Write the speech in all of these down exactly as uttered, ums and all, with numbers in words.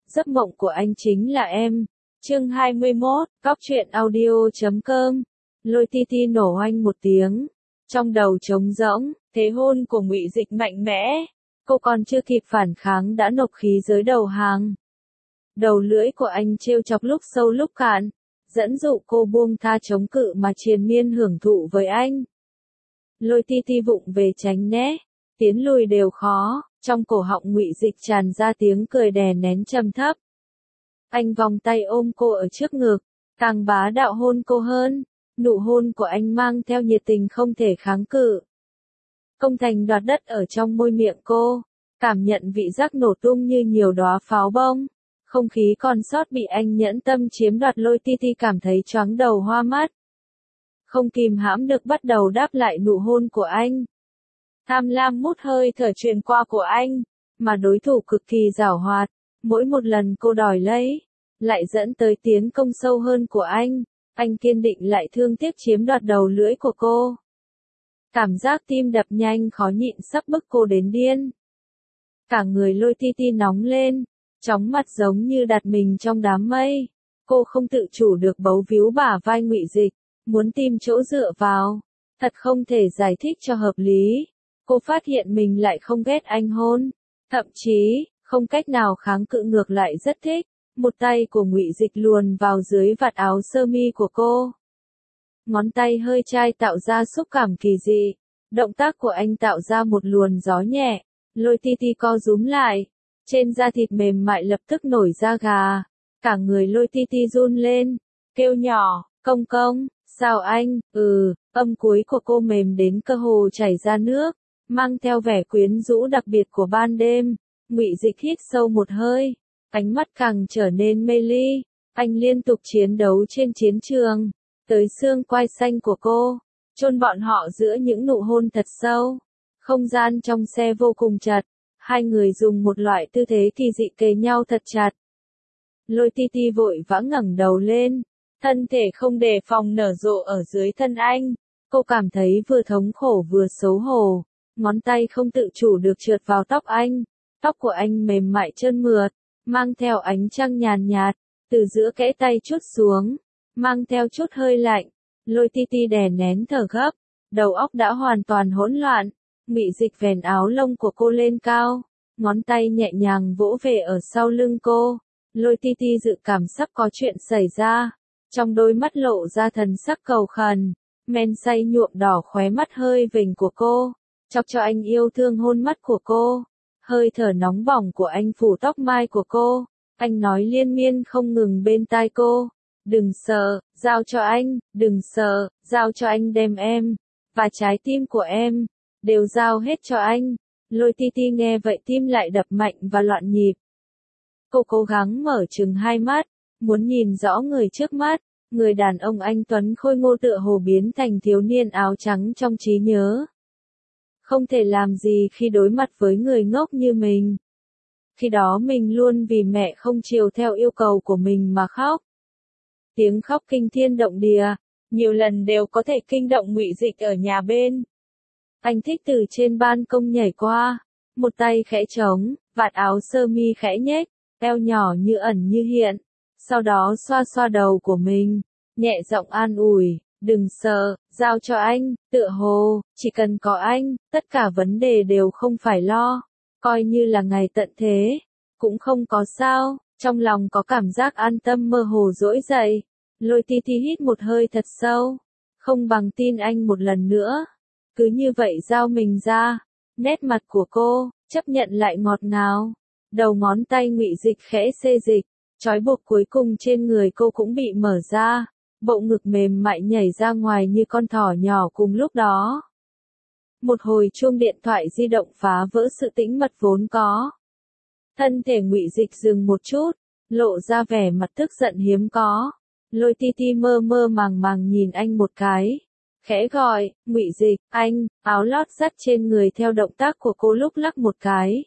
giấc mộng của anh chính là em. Chương hai mươi mốt, Cóc truyện audio chấm com. Lôi ti ti nổ oanh một tiếng. Trong đầu trống rỗng, thế hôn của Ngụy Dịch mạnh mẽ. Cô còn chưa kịp phản kháng đã nộp khí giới đầu hàng. Đầu lưỡi của anh trêu chọc lúc sâu lúc cạn, dẫn dụ cô buông tha chống cự mà triền miên hưởng thụ với anh. Lôi ti ti vụng về tránh né, tiến lùi đều khó, trong cổ họng Ngụy Dịch tràn ra tiếng cười đè nén trầm thấp. Anh vòng tay ôm cô ở trước ngực, càng bá đạo hôn cô hơn, nụ hôn của anh mang theo nhiệt tình không thể kháng cự. Công thành đoạt đất ở trong môi miệng cô, cảm nhận vị giác nổ tung như nhiều đóa pháo bông. Không khí còn sót bị anh nhẫn tâm chiếm đoạt. Lôi ti ti cảm thấy choáng đầu hoa mắt. Không kìm hãm được bắt đầu đáp lại nụ hôn của anh. Tham lam mút hơi thở truyền qua của anh, mà đối thủ cực kỳ giảo hoạt. Mỗi một lần cô đòi lấy, lại dẫn tới tiến công sâu hơn của anh. Anh kiên định lại thương tiếc chiếm đoạt đầu lưỡi của cô. Cảm giác tim đập nhanh khó nhịn sắp bức cô đến điên. Cả người Lôi ti ti nóng lên, chóng mặt giống như đặt mình trong đám mây. Cô không tự chủ được bấu víu bả vai Ngụy Dịch, muốn tìm chỗ dựa vào. Thật không thể giải thích cho hợp lý. Cô phát hiện mình lại không ghét anh hôn, thậm chí không cách nào kháng cự, ngược lại rất thích. Một tay của Ngụy Dịch luồn vào dưới vạt áo sơ mi của cô. Ngón tay hơi chai tạo ra xúc cảm kỳ dị. Động tác của anh tạo ra một luồn gió nhẹ. Lôi ti ti co rúm lại. Trên da thịt mềm mại lập tức nổi da gà. Cả người Lôi ti ti run lên. Kêu nhỏ, công công, sao anh, ừ, âm cuối của cô mềm đến cơ hồ chảy ra nước. Mang theo vẻ quyến rũ đặc biệt của ban đêm. Ngụy Dịch hít sâu một hơi. Ánh mắt càng trở nên mê ly. Anh liên tục chiến đấu trên chiến trường. Tới xương quai xanh của cô. Chôn bọn họ giữa những nụ hôn thật sâu. Không gian trong xe vô cùng chật. Hai người dùng một loại tư thế kỳ dị kề nhau thật chặt. Lôi ti ti vội vã ngẩng đầu lên. Thân thể không đề phòng nở rộ ở dưới thân anh. Cô cảm thấy vừa thống khổ vừa xấu hổ. Ngón tay không tự chủ được trượt vào tóc anh. Tóc của anh mềm mại trơn mượt, mang theo ánh trăng nhàn nhạt, từ giữa kẽ tay trút xuống, mang theo chút hơi lạnh. Lôi ti ti đè nén thở gấp, đầu óc đã hoàn toàn hỗn loạn. Ngụy Dịch vén áo lông của cô lên cao, ngón tay nhẹ nhàng vỗ về ở sau lưng cô. Lôi ti ti dự cảm sắp có chuyện xảy ra, trong đôi mắt lộ ra thần sắc cầu khẩn, men say nhuộm đỏ khóe mắt hơi vểnh của cô, chọc cho anh yêu thương hôn mắt của cô. Hơi thở nóng bỏng của anh phủ tóc mai của cô. Anh nói liên miên không ngừng bên tai cô. Đừng sợ, giao cho anh, đừng sợ, giao cho anh đem em. Và trái tim của em, đều giao hết cho anh. Lôi ti ti nghe vậy tim lại đập mạnh và loạn nhịp. Cô cố gắng mở trừng hai mắt, muốn nhìn rõ người trước mắt. Người đàn ông anh tuấn khôi ngô tựa hồ biến thành thiếu niên áo trắng trong trí nhớ. Không thể làm gì khi đối mặt với người ngốc như mình. Khi đó mình luôn vì mẹ không chiều theo yêu cầu của mình mà khóc. Tiếng khóc kinh thiên động địa, nhiều lần đều có thể kinh động Ngụy Dịch ở nhà bên. Anh thích từ trên ban công nhảy qua, một tay khẽ trống, vạt áo sơ mi khẽ nhếch, eo nhỏ như ẩn như hiện. Sau đó xoa xoa đầu của mình, nhẹ giọng an ủi. Đừng sợ, giao cho anh, tựa hồ, chỉ cần có anh, tất cả vấn đề đều không phải lo. Coi như là ngày tận thế, cũng không có sao, trong lòng có cảm giác an tâm mơ hồ trỗi dậy. Lôi ti ti hít một hơi thật sâu, không bằng tin anh một lần nữa. Cứ như vậy giao mình ra, nét mặt của cô, chấp nhận lại ngọt ngào. Đầu ngón tay Ngụy Dịch khẽ xê dịch, trói buộc cuối cùng trên người cô cũng bị mở ra. Bộ ngực mềm mại nhảy ra ngoài như con thỏ nhỏ cùng lúc đó. Một hồi chuông điện thoại di động phá vỡ sự tĩnh mật vốn có. Thân thể Ngụy Dịch dừng một chút, lộ ra vẻ mặt tức giận hiếm có. Lôi ti ti mơ mơ màng màng nhìn anh một cái. Khẽ gọi, Ngụy Dịch, anh, áo lót dắt trên người theo động tác của cô lúc lắc một cái.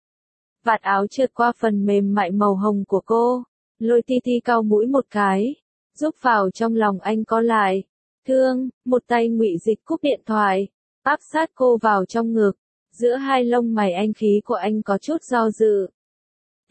Vạt áo trượt qua phần mềm mại màu hồng của cô. Lôi ti ti cau mũi một cái. Giúp vào trong lòng anh có lại. Thương, một tay Ngụy Dịch cúp điện thoại, áp sát cô vào trong ngực. Giữa hai lông mày anh khí của anh có chút do dự.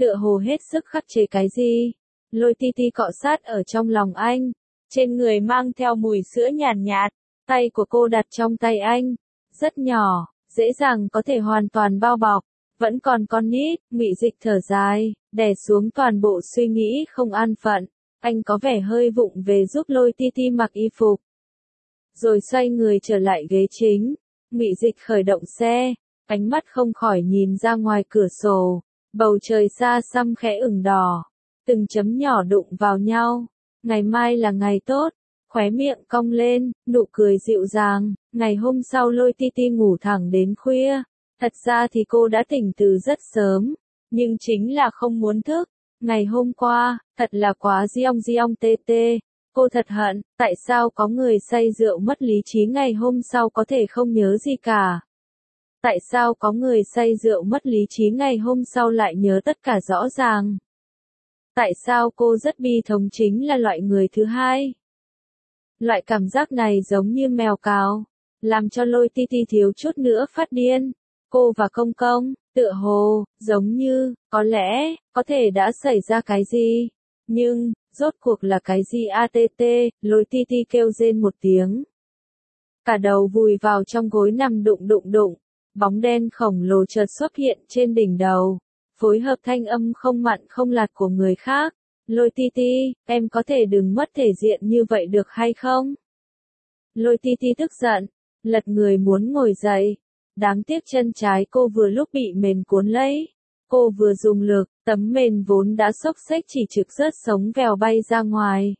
tựa hồ hết sức khắc chế cái gì. Lôi ti ti cọ sát ở trong lòng anh, trên người mang theo mùi sữa nhàn nhạt, tay của cô đặt trong tay anh, rất nhỏ, dễ dàng có thể hoàn toàn bao bọc, vẫn còn con nít. Ngụy Dịch thở dài, đè xuống toàn bộ suy nghĩ không an phận, anh có vẻ hơi vụng về giúp Lôi ti ti mặc y phục. Rồi xoay người trở lại ghế chính, Ngụy Dịch khởi động xe, ánh mắt không khỏi nhìn ra ngoài cửa sổ, bầu trời xa xăm khẽ ửng đỏ, từng chấm nhỏ đụng vào nhau. Ngày mai là ngày tốt, khóe miệng cong lên, nụ cười dịu dàng. Ngày hôm sau Lôi ti ti ngủ thẳng đến khuya, thật ra thì cô đã tỉnh từ rất sớm, nhưng chính là không muốn thức. Ngày hôm qua, thật là quá giông giông tê tê. Cô thật hận, tại sao có người say rượu mất lý trí ngày hôm sau có thể không nhớ gì cả. Tại sao có người say rượu mất lý trí ngày hôm sau lại nhớ tất cả rõ ràng. Tại sao cô rất bi thống chính là loại người thứ hai. Loại cảm giác này giống như mèo cào, làm cho Lôi ti ti thiếu chút nữa phát điên. Cô và Công Công, tựa hồ, giống như, có lẽ, có thể đã xảy ra cái gì. Nhưng, rốt cuộc là cái gì a tê tê, Lôi ti ti kêu rên một tiếng. Cả đầu vùi vào trong gối nằm đụng đụng đụng, bóng đen khổng lồ chợt xuất hiện trên đỉnh đầu, phối hợp thanh âm không mặn không lạt của người khác. Lôi ti ti, em có thể đừng mất thể diện như vậy được hay không? Lôi ti ti tức giận, lật người muốn ngồi dậy. Đáng tiếc chân trái cô vừa lúc bị mền cuốn lấy. Cô vừa dùng lực, tấm mền vốn đã xốc xếch chỉ trực rớt sống vèo bay ra ngoài.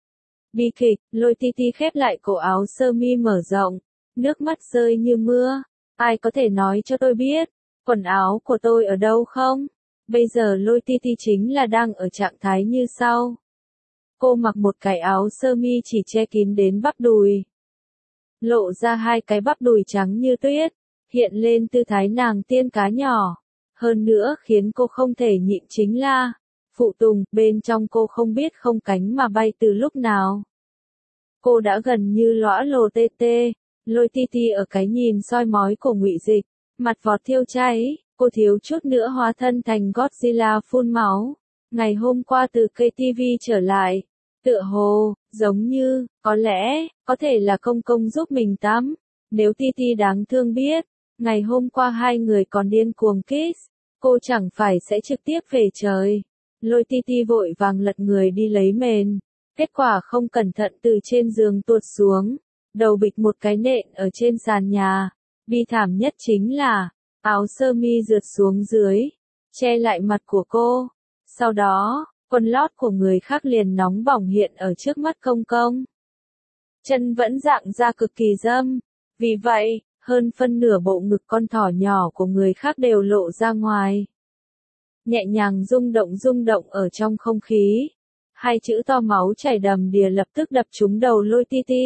Bi kịch, Lôi ti ti khép lại cổ áo sơ mi mở rộng, nước mắt rơi như mưa. Ai có thể nói cho tôi biết, quần áo của tôi ở đâu không? Bây giờ Lôi ti ti chính là đang ở trạng thái như sau. Cô mặc một cái áo sơ mi chỉ che kín đến bắp đùi, lộ ra hai cái bắp đùi trắng như tuyết, hiện lên tư thái nàng tiên cá nhỏ. Hơn nữa khiến cô không thể nhịn chính là, phụ tùng, bên trong cô không biết không cánh mà bay từ lúc nào. Cô đã gần như lõa lồ tê tê. Lôi ti ti ở cái nhìn soi mói của Ngụy Dịch, mặt vọt thiêu cháy, cô thiếu chút nữa hóa thân thành Godzilla phun máu. Ngày hôm qua từ ca tê vê trở lại, tựa hồ, giống như, có lẽ, có thể là Công Công giúp mình tắm. Nếu ti ti đáng thương biết, ngày hôm qua hai người còn điên cuồng kiss, cô chẳng phải sẽ trực tiếp về trời. Lôi ti ti vội vàng lật người đi lấy mền, kết quả không cẩn thận từ trên giường tuột xuống, đầu bịch một cái nện ở trên sàn nhà. Bi thảm nhất chính là, áo sơ mi rượt xuống dưới, che lại mặt của cô. Sau đó, quần lót của người khác liền nóng bỏng hiện ở trước mắt Công Công. Chân vẫn dạng ra cực kỳ dâm, vì vậy, hơn phân nửa bộ ngực con thỏ nhỏ của người khác đều lộ ra ngoài. Nhẹ nhàng rung động rung động ở trong không khí. Hai chữ to máu chảy đầm đìa lập tức đập trúng đầu Lôi ti ti.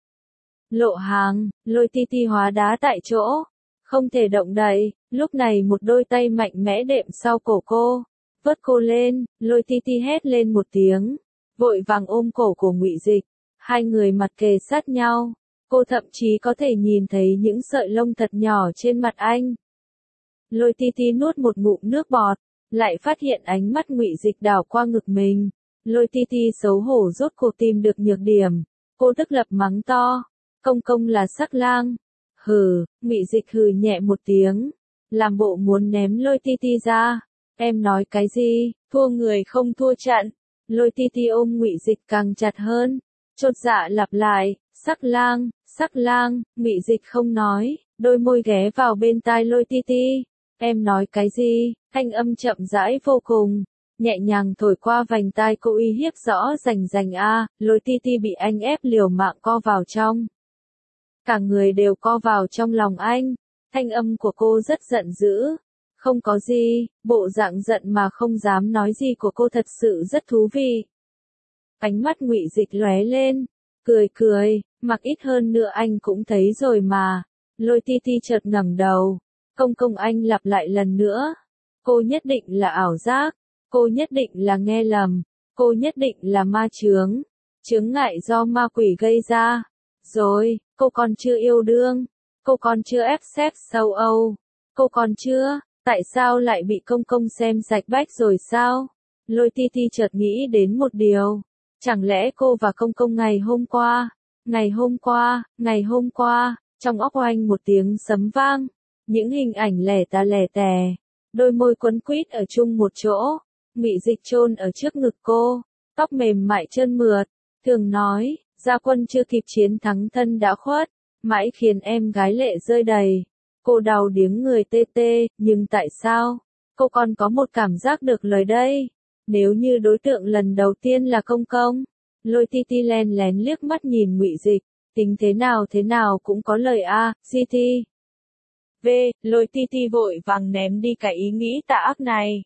Lộ hàng, Lôi ti ti hóa đá tại chỗ, không thể động đậy. Lúc này một đôi tay mạnh mẽ đệm sau cổ cô, vớt cô lên. Lôi ti ti hét lên một tiếng, vội vàng ôm cổ của Ngụy Dịch. Hai người mặt kề sát nhau, cô thậm chí có thể nhìn thấy những sợi lông thật nhỏ trên mặt anh. Lôi ti ti nuốt một ngụm nước bọt, lại phát hiện ánh mắt Ngụy Dịch đảo qua ngực mình. Lôi ti ti xấu hổ rốt cuộc tìm được nhược điểm, cô tức lập mắng to, Công Công là sắc lang. Hừ, Ngụy Dịch hừ nhẹ một tiếng, làm bộ muốn ném Lôi ti ti ra. Em nói cái gì, thua người không thua trận. Lôi ti ti ôm Ngụy Dịch càng chặt hơn, chột dạ lặp lại, sắc lang, sắc lang. Ngụy Dịch không nói, đôi môi ghé vào bên tai Lôi ti ti. Em nói cái gì, thanh âm chậm rãi vô cùng, nhẹ nhàng thổi qua vành tai cô uy hiếp rõ rành rành a. Lôi ti ti bị anh ép liều mạng co vào trong. Cả người đều co vào trong lòng anh, thanh âm của cô rất giận dữ. Không có gì, bộ dạng giận mà không dám nói gì của cô thật sự rất thú vị. Ánh mắt Ngụy Dịch lóe lên, cười cười, mặc ít hơn nữa anh cũng thấy rồi mà. Lôi ti ti chợt ngẩng đầu, Công Công anh lặp lại lần nữa. Cô nhất định là ảo giác, cô nhất định là nghe lầm, cô nhất định là ma chướng, chướng ngại do ma quỷ gây ra. Rồi, cô còn chưa yêu đương, cô còn chưa ép xếp sâu Âu, cô còn chưa, Tại sao lại bị công công xem sạch bách rồi sao? Lôi ti ti chợt nghĩ đến một điều. Chẳng lẽ cô và công công ngày hôm qua, ngày hôm qua, ngày hôm qua, trong óc oanh một tiếng sấm vang. Những hình ảnh lẻ tà lẻ tè, đôi môi quấn quýt ở chung một chỗ, Ngụy Dịch chôn ở trước ngực cô, tóc mềm mại trơn mượt, thường nói, gia quân chưa kịp chiến thắng thân đã khuất, mãi khiến em gái lệ rơi đầy. Cô đau điếng người tê tê, nhưng tại sao? Cô còn có một cảm giác được lời đây. Nếu như đối tượng lần đầu tiên là công công, Lôi ti ti len lén liếc mắt nhìn Ngụy Dịch, tính thế nào thế nào cũng có lời a, gi ti. V, Lôi ti ti vội vàng ném đi cái ý nghĩ tà ác này.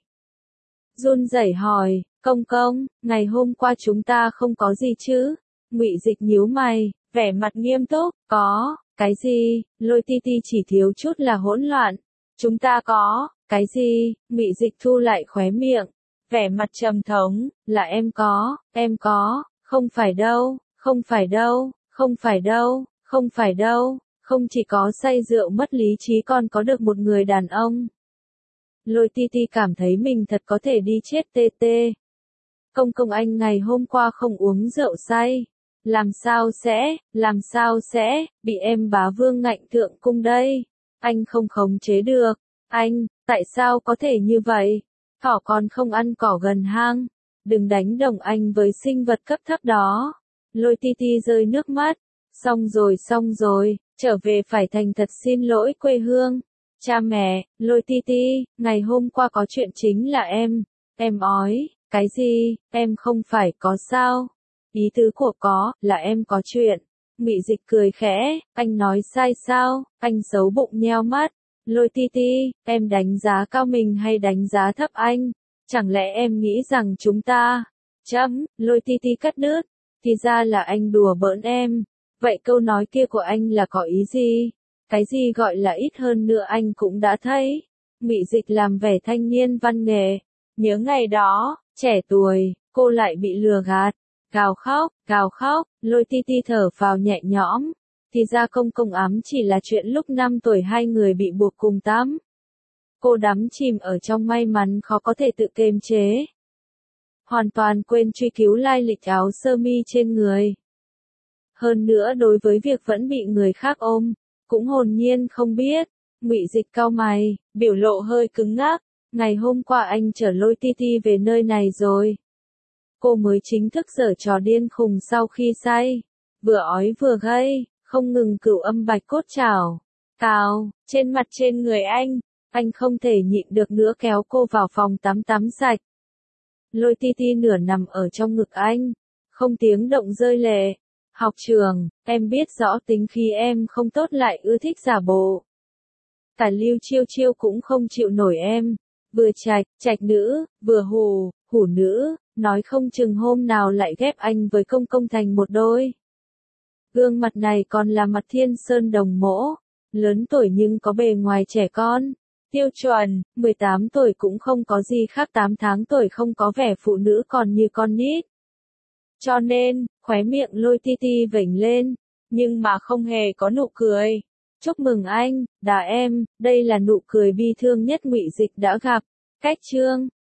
Run rẩy hỏi, công công, ngày hôm qua chúng ta không có gì chứ? Ngụy Dịch nhíu mày, vẻ mặt nghiêm túc, có, cái gì? Lôi ti ti chỉ thiếu chút là hỗn loạn. Chúng ta có, cái gì? Ngụy Dịch thu lại khóe miệng, vẻ mặt trầm thống, là em có, em có, không phải đâu, không phải đâu, không phải đâu, không phải đâu, không chỉ có say rượu mất lý trí còn có được một người đàn ông. Lôi ti ti cảm thấy mình thật có thể đi chết tê tê. Công công anh ngày hôm qua không uống rượu say. Làm sao sẽ, làm sao sẽ, bị em bá vương ngạnh thượng cung đây. Anh không khống chế được. Anh, tại sao có thể như vậy? Thỏ còn không ăn cỏ gần hang. Đừng đánh đồng anh với sinh vật cấp thấp đó. Lôi ti ti rơi nước mắt. Xong rồi xong rồi, trở về phải thành thật xin lỗi quê hương. Cha mẹ, Lôi ti ti, ngày hôm qua có chuyện chính là em. Em ói, cái gì, em không phải có sao? Ý tứ của có, là em có chuyện. Ngụy Dịch cười khẽ, anh nói sai sao? Anh xấu bụng nheo mắt. Lôi ti ti, em đánh giá cao mình hay đánh giá thấp anh? Chẳng lẽ em nghĩ rằng chúng ta... Chấm, Lôi ti ti cắt đứt. Thì ra là anh đùa bỡn em. Vậy câu nói kia của anh là có ý gì? Cái gì gọi là ít hơn nữa anh cũng đã thấy. Ngụy Dịch làm vẻ thanh niên văn nghệ. Nhớ ngày đó, trẻ tuổi, cô lại bị lừa gạt. Gào khóc, gào khóc, Lôi ti ti thở phào nhẹ nhõm. Thì ra công công ám chỉ là chuyện lúc năm tuổi hai người bị buộc cùng tắm. Cô đắm chìm ở trong may mắn khó có thể tự kiềm chế. Hoàn toàn quên truy cứu lai lịch áo sơ mi trên người. Hơn nữa đối với việc vẫn bị người khác ôm, cũng hồn nhiên không biết. Ngụy Dịch cau mày, biểu lộ hơi cứng ngắc. Ngày hôm qua anh chở Lôi ti ti về nơi này rồi. Cô mới chính thức giở trò điên khùng sau khi say. Vừa ói vừa gây, không ngừng cửu âm bạch cốt chảo. Cào, trên mặt trên người anh. Anh không thể nhịn được nữa kéo cô vào phòng tắm tắm sạch. Lôi ti ti nửa nằm ở trong ngực anh. Không tiếng động rơi lệ. Học trường, em biết rõ tính khí em không tốt lại ưa thích giả bộ. Cả Lưu Chiêu Chiêu cũng không chịu nổi em. Vừa trạch, trạch nữ, vừa hù, hủ nữ, nói không chừng hôm nào lại ghép anh với công công thành một đôi. Gương mặt này còn là mặt thiên sơn đồng mỗ, lớn tuổi nhưng có bề ngoài trẻ con. Tiêu chuẩn, mười tám tuổi cũng không có gì khác, tám tháng tuổi không có vẻ phụ nữ còn như con nít. Cho nên, khóe miệng Lôi ti ti vểnh lên, nhưng mà không hề có nụ cười. Chúc mừng anh, đà em, đây là nụ cười bi thương nhất Ngụy Dịch đã gặp. Cách chương